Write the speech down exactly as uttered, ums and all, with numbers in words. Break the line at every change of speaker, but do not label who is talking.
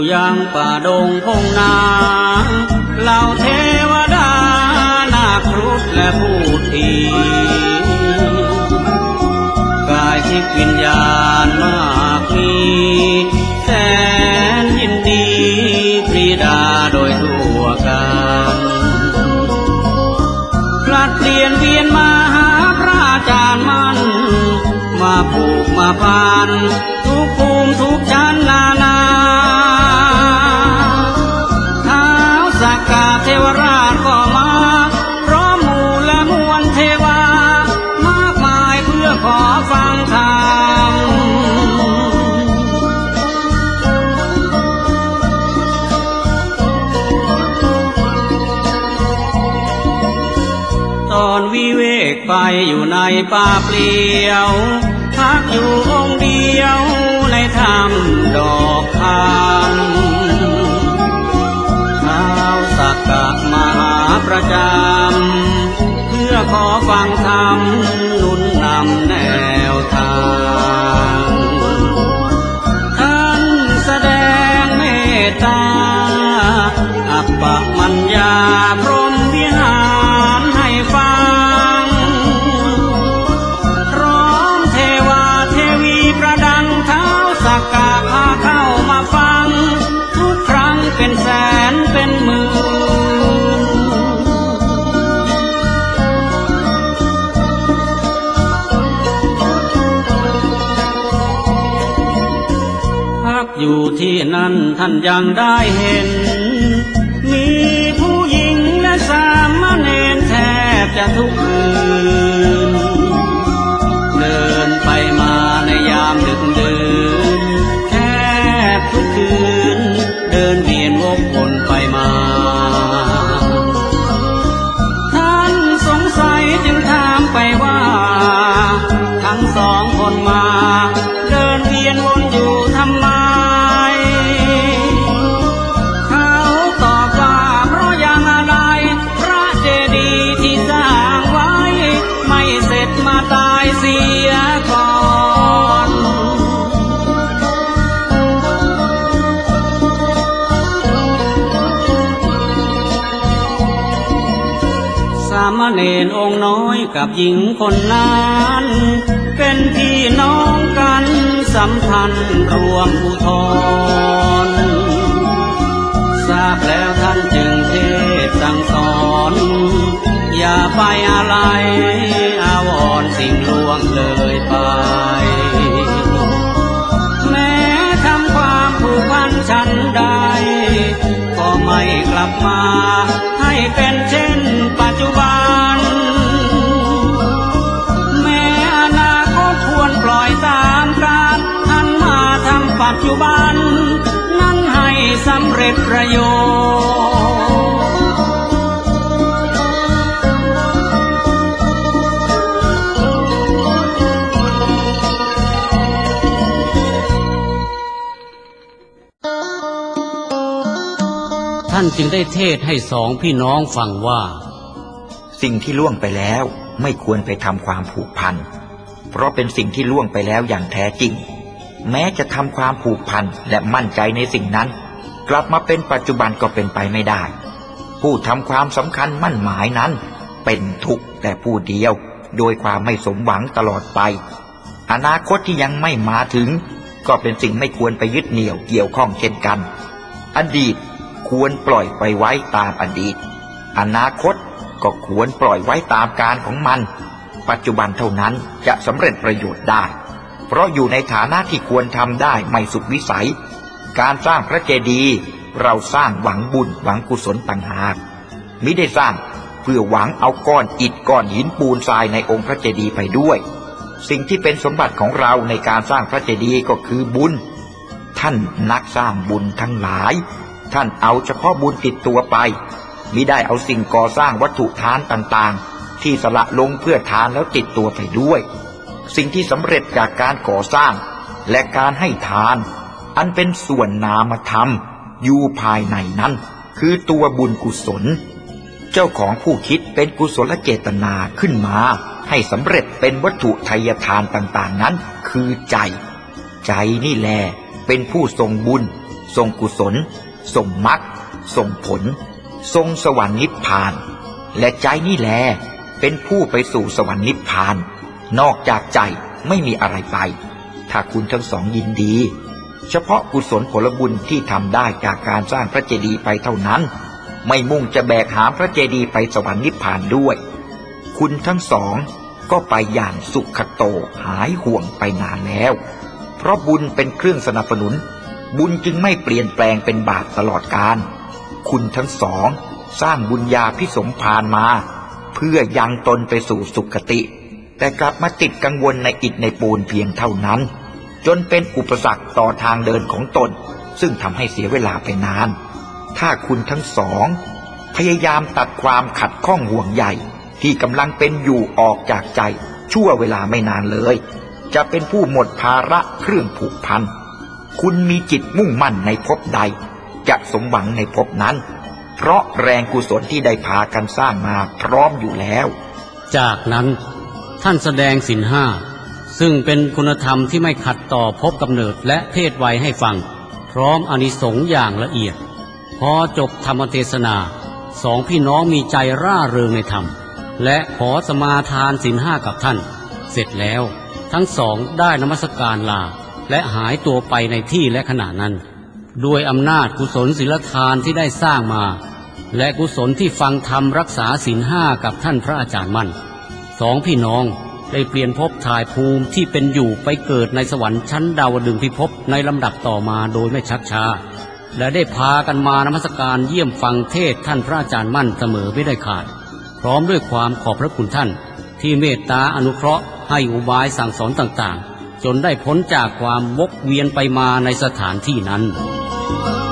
ยังป่าดงพงนาเหล่าเทวดานาครุฑและผู้ทีกายทิพย์วิญญาณมากมีแสนยินดีปรีดาโดยทั่วกันผลัดเปลี่ยนเวียนมาหาพระอาจารย์มั่นมาผูกมาพันทุกภูมิทุกชั้นนานาท้าวสักกะเทวราชก็มาพร้อมหมู่และมวลเทวามากมายเพื่อขอฟังธรรมตอนวิเวกไปอยู่ในป่าเปลี่ยวพักอยู่องค์เดียวในถ้ำดอกคำท้าวสักกะมาหาประจำเพื่อขอฟังธรรมหนุนนำแนวทางท่านแสดงเมตตาอัปปมัญญาพรหมวิหารให้ฟังพร้อมเทวาเทวีประดังท้าวสักกะพาเข้ามาฟังทุกครั้งเป็นแสนเป็นหมื่นพักอยู่ที่นั่นท่านยังได้เห็นมีผู้หญิงและสามเณรแทบจะทุกคืนเดินไปมาในยามดึกดื่นแทบทุกคืนเดินเวียนวกวนไปมาท่านสงสัยจึงถามไปว่าทั้งสองคนมาเดินเวียนวนอยู่ทำไมเขาตอบว่าเพราะอย่างอะไรพระเจดีย์ที่สร้างไว้ไม่เสร็จมาตายเสียก่อนสามเณรองค์น้อยกับหญิงคนนั้นเป็นพี่น้องกันสัมพันธ์รวมอุทธรทราบแล้วท่านจึงเทศสั่งสอนอย่าไปอะไรอาวรณ์สิ่งล่วงเลยไปแม้ทำความผูกพันฉันใดก็ไม่กลับมาให้เป็นเช่นปัจจุบันแม้อนาคตควรปล่อยตามกาลหันมาทำปัจจุบันนั้นให้สำเร็จประโยชน์ท่านจึงได้เทศให้สองพี่น้องฟังว่า
สิ่งที่ล่วงไปแล้วไม่ควรไปทำความผูกพันเพราะเป็นสิ่งที่ล่วงไปแล้วอย่างแท้จริงแม้จะทำความผูกพันและมั่นใจในสิ่งนั้นกลับมาเป็นปัจจุบันก็เป็นไปไม่ได้ผู้ทำความสำคัญมั่นหมายนั้นเป็นทุกข์แต่ผู้เดียวโดยความไม่สมหวังตลอดไปอนาคตที่ยังไม่มาถึงก็เป็นสิ่งไม่ควรไปยึดเหนี่ยวเกี่ยวข้องเช่นกันอดีตควรปล่อยไปไว้ตามอดีตอนาคตก็ควรปล่อยไว้ตามการของมันปัจจุบันเท่านั้นจะสำเร็จประโยชน์ได้เพราะอยู่ในฐานะที่ควรทำได้ไม่สุดวิสัยการสร้างพระเจดีย์เราสร้างหวังบุญหวังกุศลต่างหากมิได้สร้างเพื่อหวังเอาก้อนอิฐก้อนหินปูนทรายในองค์พระเจดีย์ไปด้วยสิ่งที่เป็นสมบัติของเราในการสร้างพระเจดีย์ก็คือบุญท่านนักสร้างบุญทั้งหลายท่านเอาเฉพาะบุญติดตัวไปมิได้เอาสิ่งก่อสร้างวัตถุทานต่างๆที่สละลงเพื่อทานแล้วติดตัวไปด้วยสิ่งที่สำเร็จจากการก่อสร้างและการให้ทานอันเป็นส่วนนามธรรมอยู่ภายในนั้นคือตัวบุญกุศลเจ้าของผู้คิดเป็นกุศลเจตนาขึ้นมาให้สำเร็จเป็นวัตถุไทยทานต่างๆนั้นคือใจใจนี่แหละเป็นผู้ทรงบุญทรงกุศลทรงมรรคทรงผลทรงสวรรค์นิพพานและใจนี่แลเป็นผู้ไปสู่สวรรค์นิพพานนอกจากใจไม่มีอะไรไปถ้าคุณทั้งสองยินดีเฉพาะกุศลผลบุญที่ทำได้จากการสร้างพระเจดีย์ไปเท่านั้นไม่มุ่งจะแบกหามพระเจดีย์ไปสวรรค์นิพพานด้วยคุณทั้งสองก็ไปอย่างสุขโตหายห่วงไปนานแล้วเพราะบุญเป็นเครื่องสนับสนุนบุญจึงไม่เปลี่ยนแปลงเป็นบาปตลอดกาลคุณทั้งสองสร้างบุญญาภิสมภารมาเพื่อยังตนไปสู่สุคติแต่กลับมาติดกังวลในอิฐในปูนเพียงเท่านั้นจนเป็นอุปสรรคต่อทางเดินของตนซึ่งทำให้เสียเวลาไปนานถ้าคุณทั้งสองพยายามตัดความขัดข้องห่วงใยที่กำลังเป็นอยู่ออกจากใจชั่วเวลาไม่นานเลยจะเป็นผู้หมดภาระเครื่องผูกพันคุณมีจิตมุ่งมั่นในภพใดจะสมหวังในภพนั้นเพราะแรงกุศลที่ได้พากันสร้างมาพร้อมอยู่แล้ว
จากนั้นท่านแสดงศีลห้าซึ่งเป็นคุณธรรมที่ไม่ขัดต่อภพกำเนิดและเพศวัยให้ฟังพร้อมอานิสงส์อย่างละเอียดพอจบธรรมเทศนาสองพี่น้องมีใจร่าเริงในธรรมและขอสมาทานศีลห้ากับท่านเสร็จแล้วทั้งสองได้นมัสการลาและหายตัวไปในที่และขณะนั้นด้วยอำนาจกุศลศีลทานที่ได้สร้างมาและกุศลที่ฟังธรรมรักษาศีลห้ากับท่านพระอาจารย์มั่นสองพี่น้องได้เปลี่ยนภพถ่ายภูมิที่เป็นอยู่ไปเกิดในสวรรค์ชั้นดาวดึงส์พิภพในลำดับต่อมาโดยไม่ชักช้าและได้พากันมานมัสการเยี่ยมฟังเทศท่านพระอาจารย์มั่นเสมอไม่ได้ขาดพร้อมด้วยความขอบพระคุณท่านที่เมตตาอนุเคราะห์ให้อุบายสั่งสอนต่างๆจนได้พ้นจากความวกเวียนไปมาในสถานที่นั้น